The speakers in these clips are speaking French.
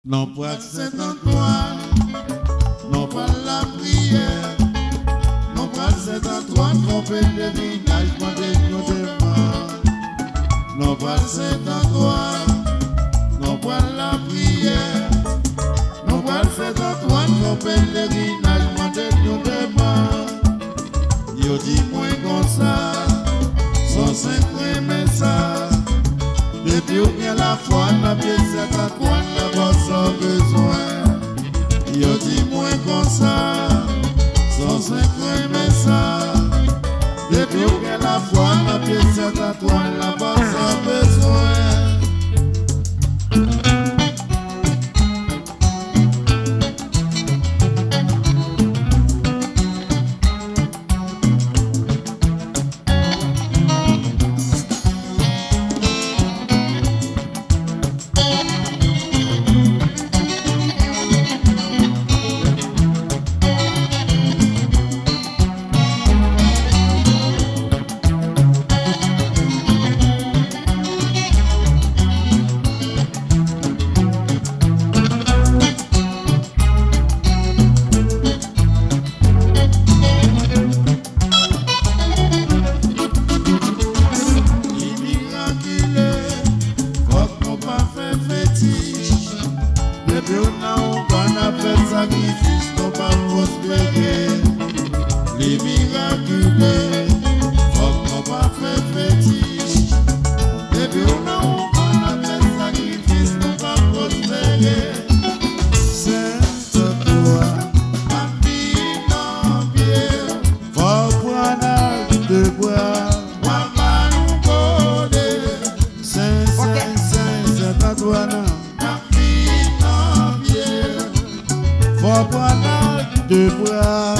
Non pas Saint-Antoine, non pas la prière, non pas Saint-Antoine, qu'on fait des villages, qu'on demande. Non pas Saint-Antoine, non pas la prière, non pas Saint-Antoine, qu'on fait des villages, qu'on demande. Yo dis moi comme ça, son sacré message. Depuis ou bien la foi, la pièce Saint-Antoine, d'abord sans besoin. Yo dis moi comme ça, sans sacré message. Depuis ou bien la foi, la pièce Saint-Antoine, d'abord sans besoin. Les miraculés, faut qu'on pas faire fétiche. Depuis on a fait sacrifice, on va prospérer. Saint-Antoine, ma vie non bien, faut prendre de bois, maman nous connaît. Saint-Antoine, ma vie non bien, faut prendre de bois.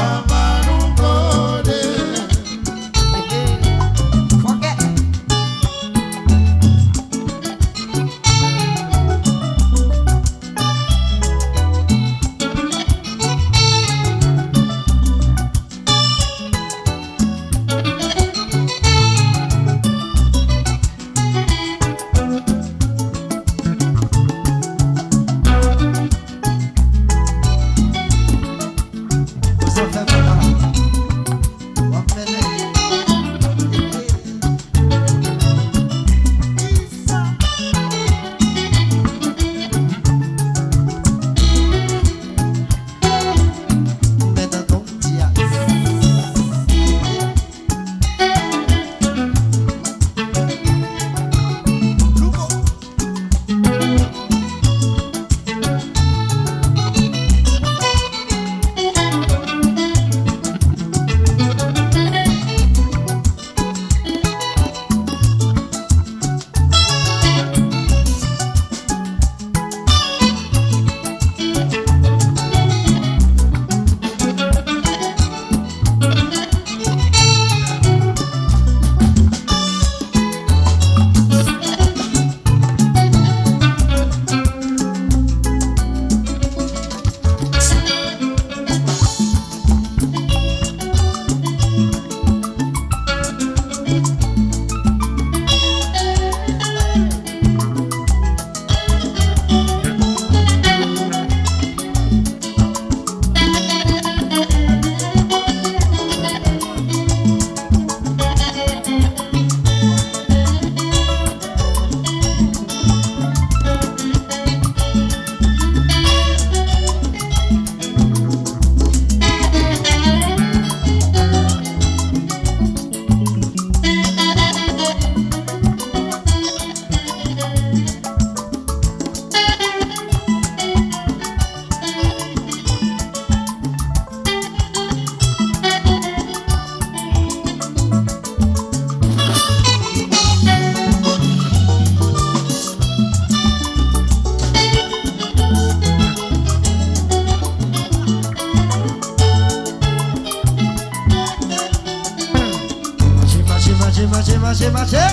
Marché.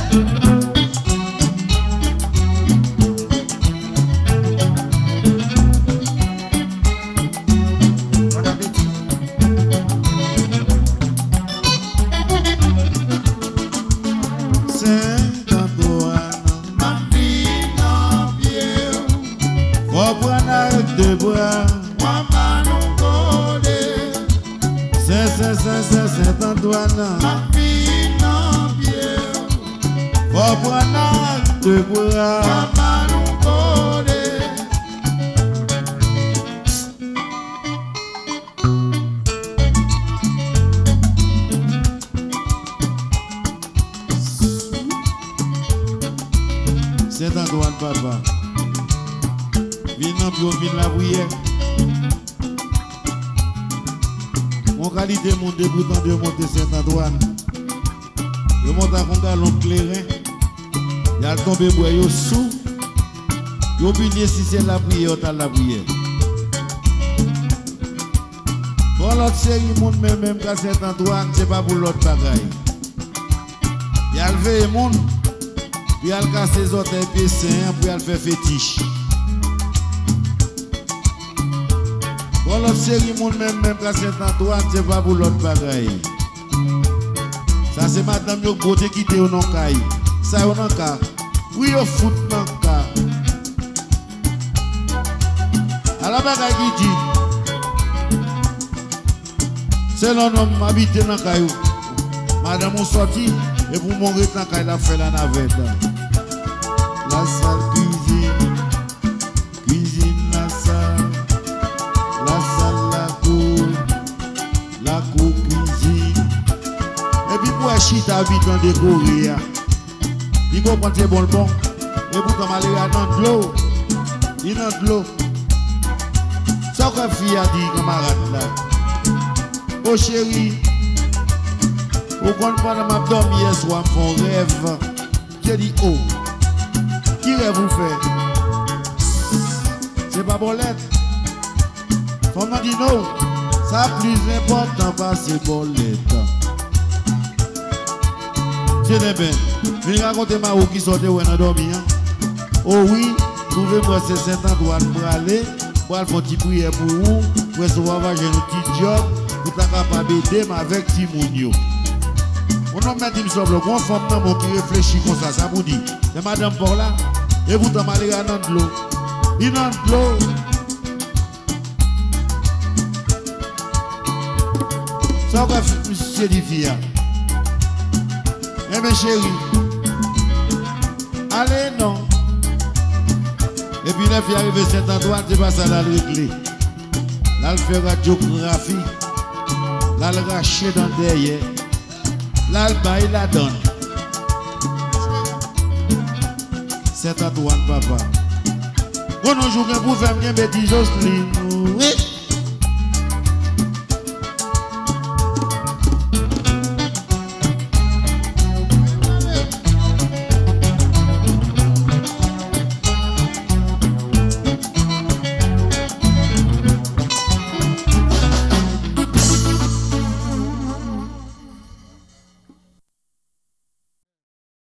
Bon appétit. Saint-Antoine, ma vie non bien, faut prendre Saint-Antoine, ma fille non pierre, faut prendre de bras. papa nous connaît. Saint-Antoine, papa. Viens puis on vient la prière. Mon qualité mon débutant de monter Saint-Antoine. Je monte à un galon clairin. Il a tombé boyau sous. Il a oublié si c'est la prière ou la prière. Pour l'autre série, monde même qu'à Saint-Antoine, c'est pas pour l'autre bagaille. Il a levé le monde. Puis elle casse ses orteils pieds sains, puis elle fait fétiche. Bon, l'autre série, même qu'à Saint-Antoine, c'est pas pour l'autre bagaille. Ça, c'est madame yo beauté qui était au non-caille. Ça, au non-cas. Oui, au foot non-cas. À la bagaille qui dit, c'est l'homme habité dans le caillou. Madame, on sortit, et pour mourir dans le caillou, elle a fait la navette. La salle cuisine la salle la cour cuisine. Et puis pour chita vite dans décoré, il faut prendre ses bonbons, et pour comme aller dans de l'eau, il dans de l'eau. Ça que fille a dit camarade là, oh chérie, au compte pendant ma dormi hier soir, mon rêve, j'ai dit oh. Qui rêve vous fait? C'est pas bolette. On m'a dit non. Ça plus important pas c'est bolette. C'est bien. Je vais raconter ma roue qui sortait où on a dormi. Oh oui, trouvez-moi c'est Saint-Antoine pour aller faire une petite prière pour vous, pour recevoir un petit job, pour être capable d'aider avec Timounio. On a dit, monsieur, une femme qui réfléchit comme ça vous dit. C'est madame pour là. Et vous t'en allez dans de l'eau. Il dans de l'eau. Ça va monsieur dit fille. Eh mes chéris. Allez non. Et puis la fille arrive à Saint-Antoine, c'est pas ça la régler. Là elle fait radiographie. Là elle rache dans derrière. Là elle baille la donne. Saint-Antoine, papa. On a joué pour faire une bêtise, oui.